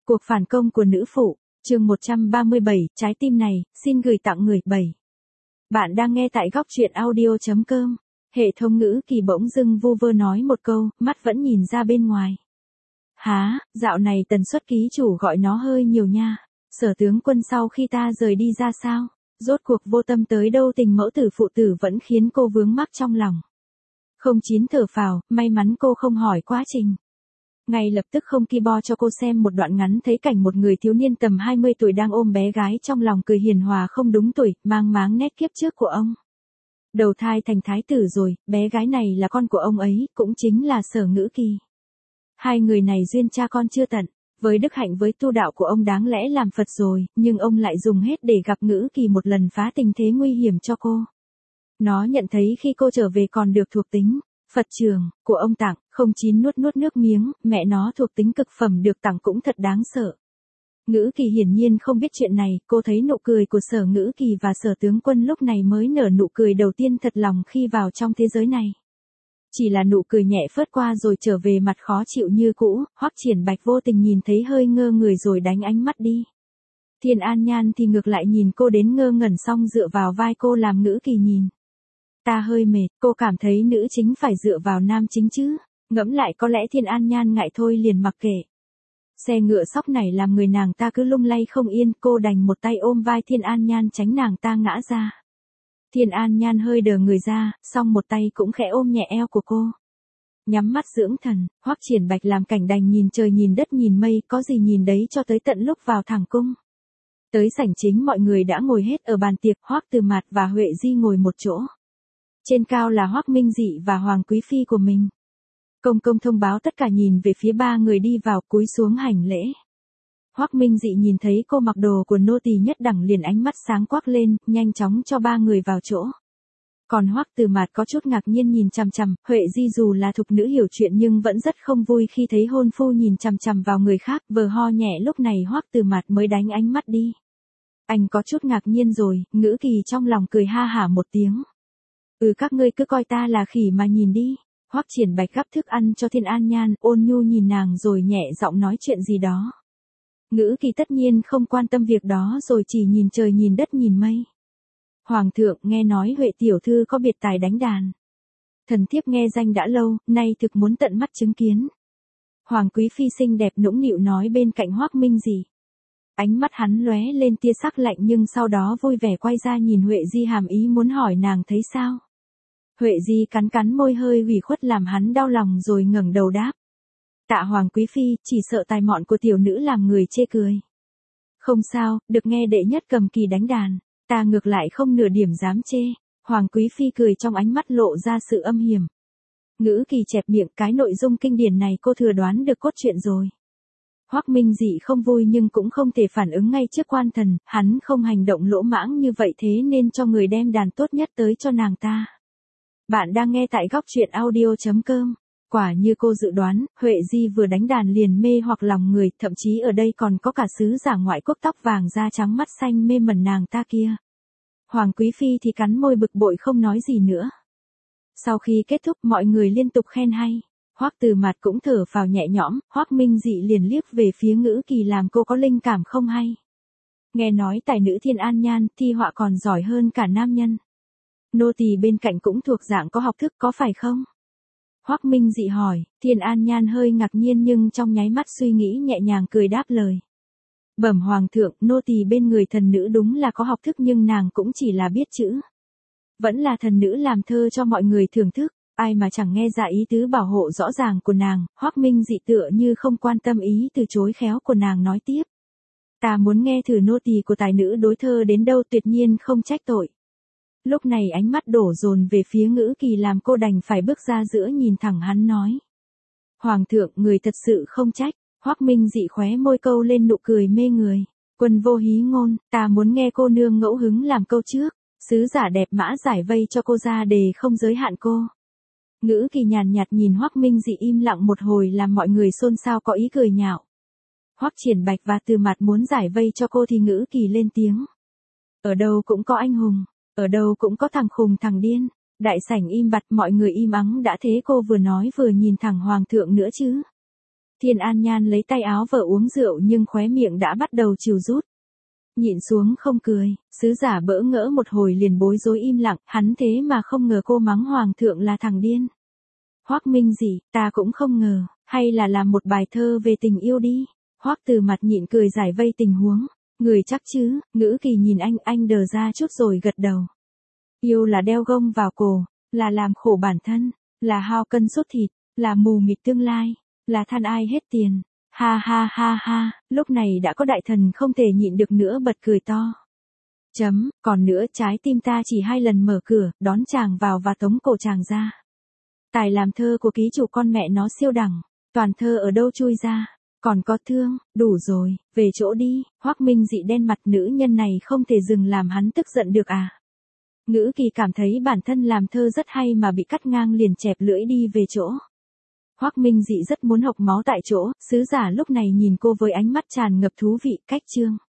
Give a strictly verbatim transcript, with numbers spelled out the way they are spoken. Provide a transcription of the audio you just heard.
Cuộc phản công của nữ phụ, chương một trăm ba mươi bảy, trái tim này, xin gửi tặng người. bảy. Bạn đang nghe tại góc truyện audio chấm com. Hệ thống ngữ kỳ bỗng dưng vu vơ nói một câu, mắt vẫn nhìn ra bên ngoài. Há, dạo này tần suất ký chủ gọi nó hơi nhiều nha. Sở tướng quân sau khi ta rời đi ra sao? Rốt cuộc vô tâm tới đâu, tình mẫu tử phụ tử vẫn khiến cô vướng mắc trong lòng. Không chín thở phào, may mắn cô không hỏi quá trình. Ngay lập tức không keyboard cho cô xem một đoạn ngắn thấy cảnh một người thiếu niên tầm hai mươi tuổi đang ôm bé gái trong lòng cười hiền hòa không đúng tuổi, mang máng nét kiếp trước của ông. Đầu thai thành thái tử rồi, bé gái này là con của ông ấy, cũng chính là Sở Ngữ Kỳ. Hai người này duyên cha con chưa tận, với đức hạnh với tu đạo của ông đáng lẽ làm Phật rồi, nhưng ông lại dùng hết để gặp Ngữ Kỳ một lần phá tình thế nguy hiểm cho cô. Nó nhận thấy khi cô trở về còn được thuộc tính Phật trường của ông tặng, không chín nuốt nuốt nước miếng, mẹ nó thuộc tính cực phẩm được tặng cũng thật đáng sợ. Ngữ Kỳ hiển nhiên không biết chuyện này, cô thấy nụ cười của Sở Ngữ Kỳ và Sở tướng quân lúc này mới nở nụ cười đầu tiên thật lòng khi vào trong thế giới này. Chỉ là nụ cười nhẹ phớt qua rồi trở về mặt khó chịu như cũ, Hoắc Triển Bạch vô tình nhìn thấy hơi ngơ người rồi đánh ánh mắt đi. Thiên An Nhan thì ngược lại nhìn cô đến ngơ ngẩn xong dựa vào vai cô làm Ngữ Kỳ nhìn. Ta hơi mệt, cô cảm thấy nữ chính phải dựa vào nam chính chứ, ngẫm lại có lẽ Thiên An Nhan ngại thôi liền mặc kệ. Xe ngựa sóc này làm người nàng ta cứ lung lay không yên, cô đành một tay ôm vai Thiên An Nhan tránh nàng ta ngã ra. Thiên An Nhan hơi đờ người ra, xong một tay cũng khẽ ôm nhẹ eo của cô. Nhắm mắt dưỡng thần, Hoắc Triển Bạch làm cảnh đành nhìn trời nhìn đất nhìn mây, có gì nhìn đấy cho tới tận lúc vào thẳng cung. Tới sảnh chính mọi người đã ngồi hết ở bàn tiệc, Hoắc Từ Mạt và Huệ Di ngồi một chỗ. Trên cao là Hoắc Minh Dị và Hoàng Quý Phi của mình. Công công thông báo tất cả nhìn về phía ba người đi vào, cúi xuống hành lễ. Hoắc Minh Dị nhìn thấy cô mặc đồ của nô tỳ nhất đẳng liền ánh mắt sáng quắc lên, nhanh chóng cho ba người vào chỗ. Còn Hoắc Từ Mạt có chút ngạc nhiên nhìn chằm chằm, Huệ Di dù là thục nữ hiểu chuyện nhưng vẫn rất không vui khi thấy hôn phu nhìn chằm chằm vào người khác, vờ ho nhẹ lúc này Hoắc Từ Mạt mới đánh ánh mắt đi. Anh có chút ngạc nhiên rồi, Ngữ Kỳ trong lòng cười ha hả một tiếng. Ừ, các ngươi cứ coi ta là khỉ mà nhìn đi. Hoắc Triển Bạch gắp thức ăn cho Thiên An Nhan, ôn nhu nhìn nàng rồi nhẹ giọng nói chuyện gì đó. Ngữ Kỳ tất nhiên không quan tâm việc đó rồi chỉ nhìn trời nhìn đất nhìn mây. Hoàng thượng, nghe nói Huệ tiểu thư có biệt tài đánh đàn. Thần thiếp nghe danh đã lâu, nay thực muốn tận mắt chứng kiến. Hoàng Quý Phi xinh đẹp nũng nịu nói bên cạnh Hoắc Minh Dị. Ánh mắt hắn lóe lên tia sắc lạnh nhưng sau đó vui vẻ quay ra nhìn Huệ Di hàm ý muốn hỏi nàng thấy sao. Huệ Di cắn cắn môi hơi ủy khuất làm hắn đau lòng rồi ngẩng đầu đáp. Tạ Hoàng Quý Phi, chỉ sợ tài mọn của tiểu nữ làm người chê cười. Không sao, được nghe đệ nhất cầm kỳ đánh đàn, ta ngược lại không nửa điểm dám chê. Hoàng Quý Phi cười trong ánh mắt lộ ra sự âm hiểm. Ngữ Kỳ chẹp miệng, cái nội dung kinh điển này cô thừa đoán được cốt truyện rồi. Hoắc Minh Dị không vui nhưng cũng không thể phản ứng ngay trước quan thần, hắn không hành động lỗ mãng như vậy thế nên cho người đem đàn tốt nhất tới cho nàng ta. Bạn đang nghe tại góc truyện audio chấm com. Quả như cô dự đoán, Huệ Di vừa đánh đàn liền mê hoặc lòng người, thậm chí ở đây còn có cả sứ giả ngoại quốc tóc vàng da trắng mắt xanh mê mẩn nàng ta kia. Hoàng Quý Phi thì cắn môi bực bội không nói gì nữa. Sau khi kết thúc mọi người liên tục khen hay. Hoắc Từ Mạt cũng thở phào nhẹ nhõm, Hoắc Minh Dị liền liếc về phía Ngữ Kỳ làm cô có linh cảm không hay. Nghe nói tài nữ Thiên An Nhan thi họa còn giỏi hơn cả nam nhân. Nô tỳ bên cạnh cũng thuộc dạng có học thức có phải không? Hoắc Minh Dị hỏi, Thiên An Nhan hơi ngạc nhiên nhưng trong nháy mắt suy nghĩ nhẹ nhàng cười đáp lời. Bẩm Hoàng thượng, nô tỳ bên người thần nữ đúng là có học thức nhưng nàng cũng chỉ là biết chữ. Vẫn là thần nữ làm thơ cho mọi người thưởng thức, ai mà chẳng nghe ra ý tứ bảo hộ rõ ràng của nàng. Hoắc Minh Dị tựa như không quan tâm ý từ chối khéo của nàng nói tiếp. Ta muốn nghe thử nô tỳ của tài nữ đối thơ đến đâu tuyệt nhiên không trách tội. Lúc này ánh mắt đổ dồn về phía Ngữ Kỳ làm cô đành phải bước ra giữa nhìn thẳng hắn nói. Hoàng thượng, người thật sự không trách. Hoắc Minh Dị khóe môi câu lên nụ cười mê người. Quân vô hí ngôn, ta muốn nghe cô nương ngẫu hứng làm câu trước. Sứ giả đẹp mã giải vây cho cô ra đề không giới hạn cô. Ngữ Kỳ nhàn nhạt nhìn Hoắc Minh Dị im lặng một hồi làm mọi người xôn xao có ý cười nhạo. Hoắc Triển Bạch và Từ Mạt muốn giải vây cho cô thì Ngữ Kỳ lên tiếng. Ở đâu cũng có anh hùng. Ở đâu cũng có thằng khùng thằng điên. Đại sảnh im bặt mọi người im ắng đã thế cô vừa nói vừa nhìn thẳng hoàng thượng nữa chứ. Thiên An Nhan lấy tay áo vợ uống rượu nhưng khóe miệng đã bắt đầu chìu rút. Nhịn xuống không cười, sứ giả bỡ ngỡ một hồi liền bối rối im lặng, hắn thế mà không ngờ cô mắng hoàng thượng là thằng điên. Hoắc Minh Dị, ta cũng không ngờ, hay là làm một bài thơ về tình yêu đi. Hoắc Từ mặt nhịn cười giải vây tình huống, người chắc chứ, Ngữ Kỳ nhìn anh, anh đờ ra chút rồi gật đầu. Yêu là đeo gông vào cổ, là làm khổ bản thân, là hao cân sốt thịt, là mù mịt tương lai, là than ai hết tiền. Ha ha ha ha, lúc này đã có đại thần không thể nhịn được nữa bật cười to. Chấm, còn nữa trái tim ta chỉ hai lần mở cửa, đón chàng vào và tống cổ chàng ra. Tài làm thơ của ký chủ con mẹ nó siêu đẳng, toàn thơ ở đâu chui ra, còn có thương, đủ rồi, về chỗ đi. Hoắc Minh Dị đen mặt, nữ nhân này không thể dừng làm hắn tức giận được à. Ngữ Kỳ cảm thấy bản thân làm thơ rất hay mà bị cắt ngang liền chẹp lưỡi đi về chỗ. Hoắc Minh Dị rất muốn hộc máu tại chỗ, sứ giả lúc này nhìn cô với ánh mắt tràn ngập thú vị, cách chương.